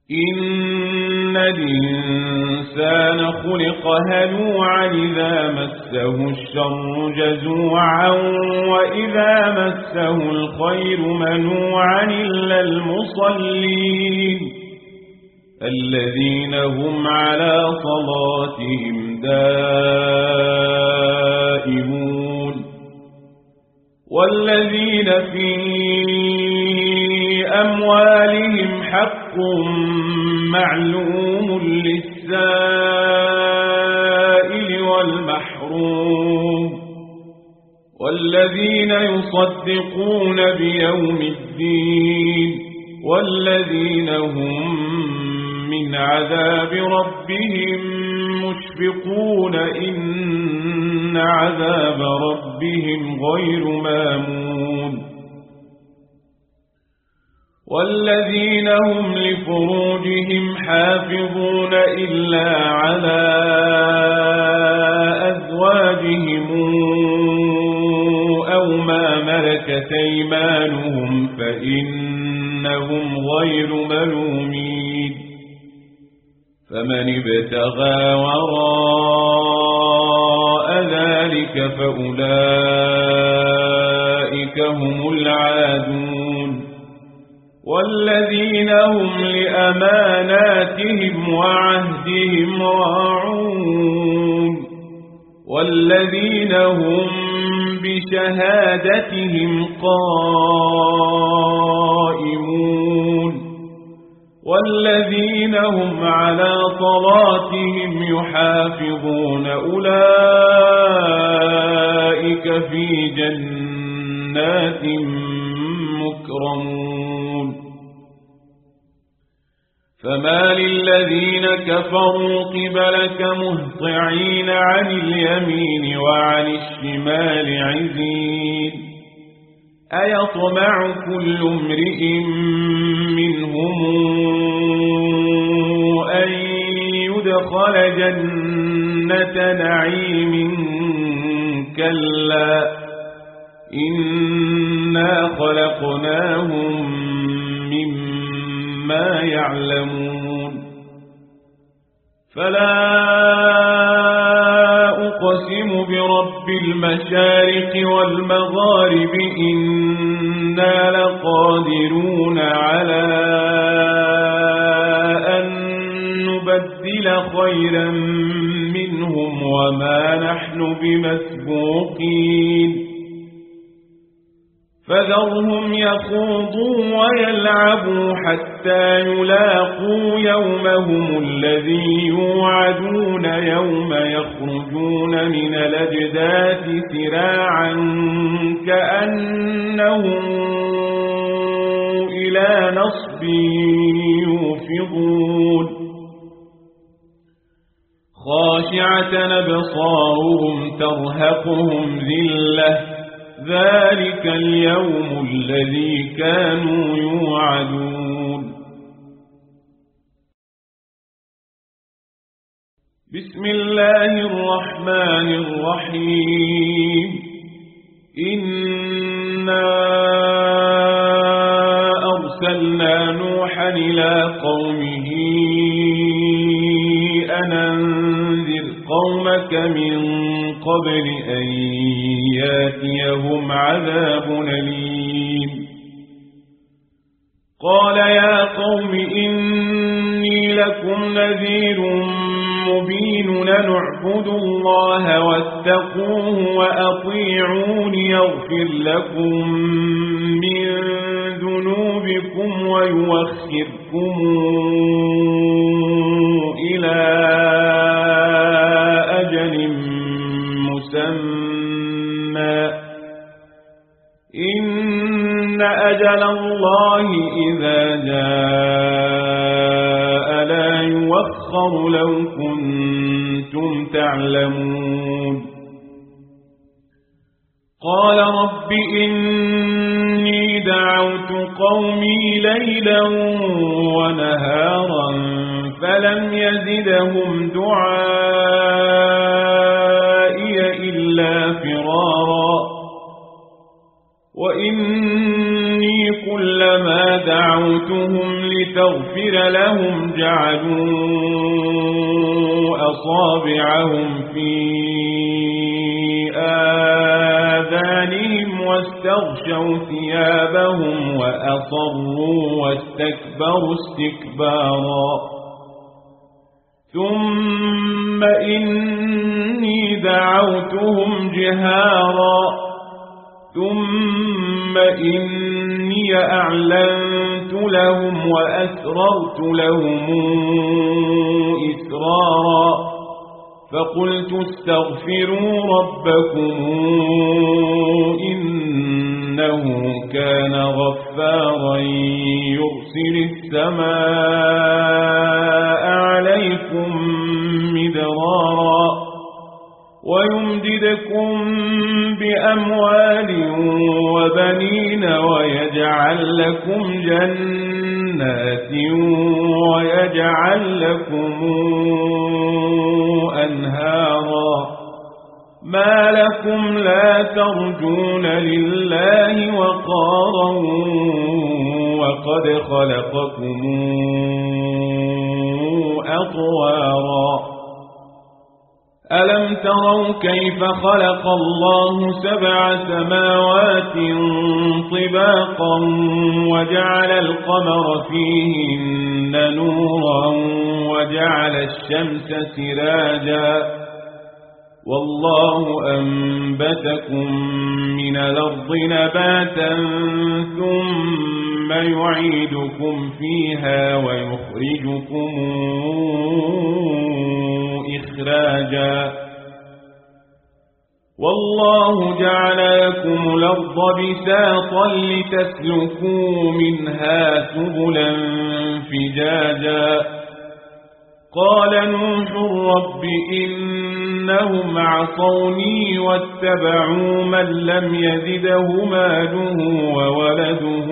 إن الإنسان خلق هلوعا إذا مسه الشر جزوعا وإذا مسه الخير منوعا إلا المصلين الذين هم على صلاتهم دائمون والذين في أموالهم حق معلوم للسائل والمحروم والذين يصدقون بيوم الدين والذين هم من عذاب ربهم مشفقون إن عذاب ربهم غير مامون والذين هم لفروجهم حافظون إلا على أزواجهم أو ما ملكت أيمانهم فإنهم غير ملومين فمن ابتغى وراء ذلك فأولئك هم العادون والذين هم لأماناتهم وعهدهم راعون والذين هم بشهادتهم قائمون والذين هم على صلاتهم يحافظون أولئك في جنات مكرمون فما للذين كفروا قبلك مهطعين عن اليمين وعن الشمال عزين أيطمع كل امرئ منهم أن يدخل جنة نعيم كلا إنا خلقناهم مما يعلمون فلا أقسم برب المشارق والمغارب إنا لقادرون على أن نبدل خيرا منهم وما نحن بمسبوقين فذرهم يخوضوا ويلعبوا حتى يلاقوا يومهم الذي يوعدون يوم يخرجون من الأجداث سراعا كأنهم إلى نصب يوفضون خاشعة أبصارهم ترهقهم ذلة ذلك اليوم الذي كانوا يوعدون بسم الله الرحمن الرحيم إنا أرسلنا نوحا إلى قومه أن أنذر قومك من قبل أن ياتيهم عذاب أليم قال يا قوم إني لكم نذير مبين نعبدوا الله واتقوه وأطيعون يغفر لكم من ذنوبكم ويوخركم إلى أجل مسمى إن أجل الله إذا جاء لا يوخر لو كنتم تعلمون قال رب إني دعوت قومي ليلا ونهارا فلم يزدهم دعائي إلا فرارا وإني كلما دعوت دعوتهم لتغفر لهم جعلوا أصابعهم في آذانهم واستغشوا ثيابهم وأصروا واستكبروا استكبارا ثم إني دعوتهم جهارا ثم إني أعلنت لهم وأسررت لهم إسرارا فقلت استغفروا ربكم إنه كان غفارا يرسل السماء عليكم مدرارا ويمددكم بأموال وبنين ويجعل لكم جنات ويجعل لكم أنهارا ما لكم لا ترجون لله وقارا وقد خلقكم أطوارا ألم تروا كيف خلق الله 7 سماوات طباقا وجعل القمر فيهن نورا وجعل الشمس سراجا والله أنبتكم من الأرض نباتا ثم يعيدكم فيها ويخرجكم إخراجا والله جعل لكم الأرض بساطا لتسلكوا منها سبلا فجاجا قال نوح رب إنهم عصوني واتبعوا من لم يزده ماله وولده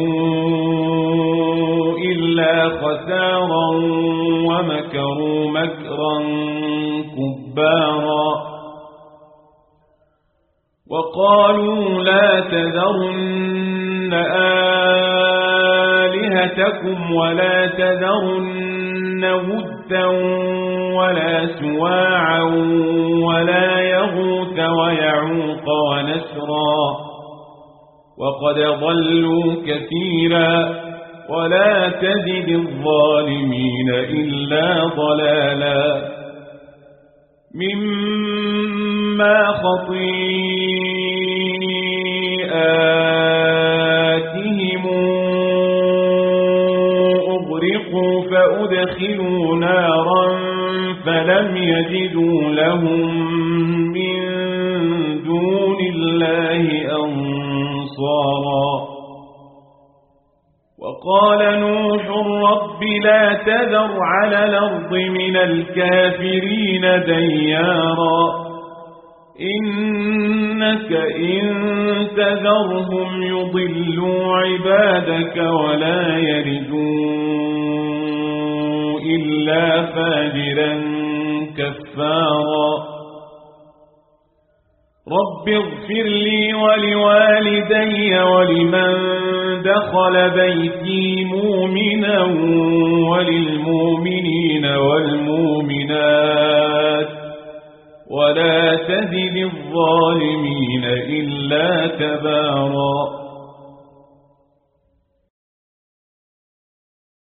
إلا خسارا ومكروا مكرا كبارا وقالوا لا تذرن آلهتكم ولا تذرن ودا ولا سواعا ولا يغوث ويعوق ونسرا وقد ضلوا كثيرا ولا تزد الظالمين إلا ضلالا مما خطيئاتهم أغرقوا فأدخلوا نارا فلم يجدوا لهم من دون الله أنصارا وقال نوح رب لا تذر على الأرض من الكافرين ديارا إنك إن تذرهم يضلوا عبادك ولا يلدوا إلا فاجرا كفارا رب اغفر لي ولوالدي ولمن دخل بيتي مؤمنا وللمؤمنين والمؤمنات ولا تزد الظالمين إلا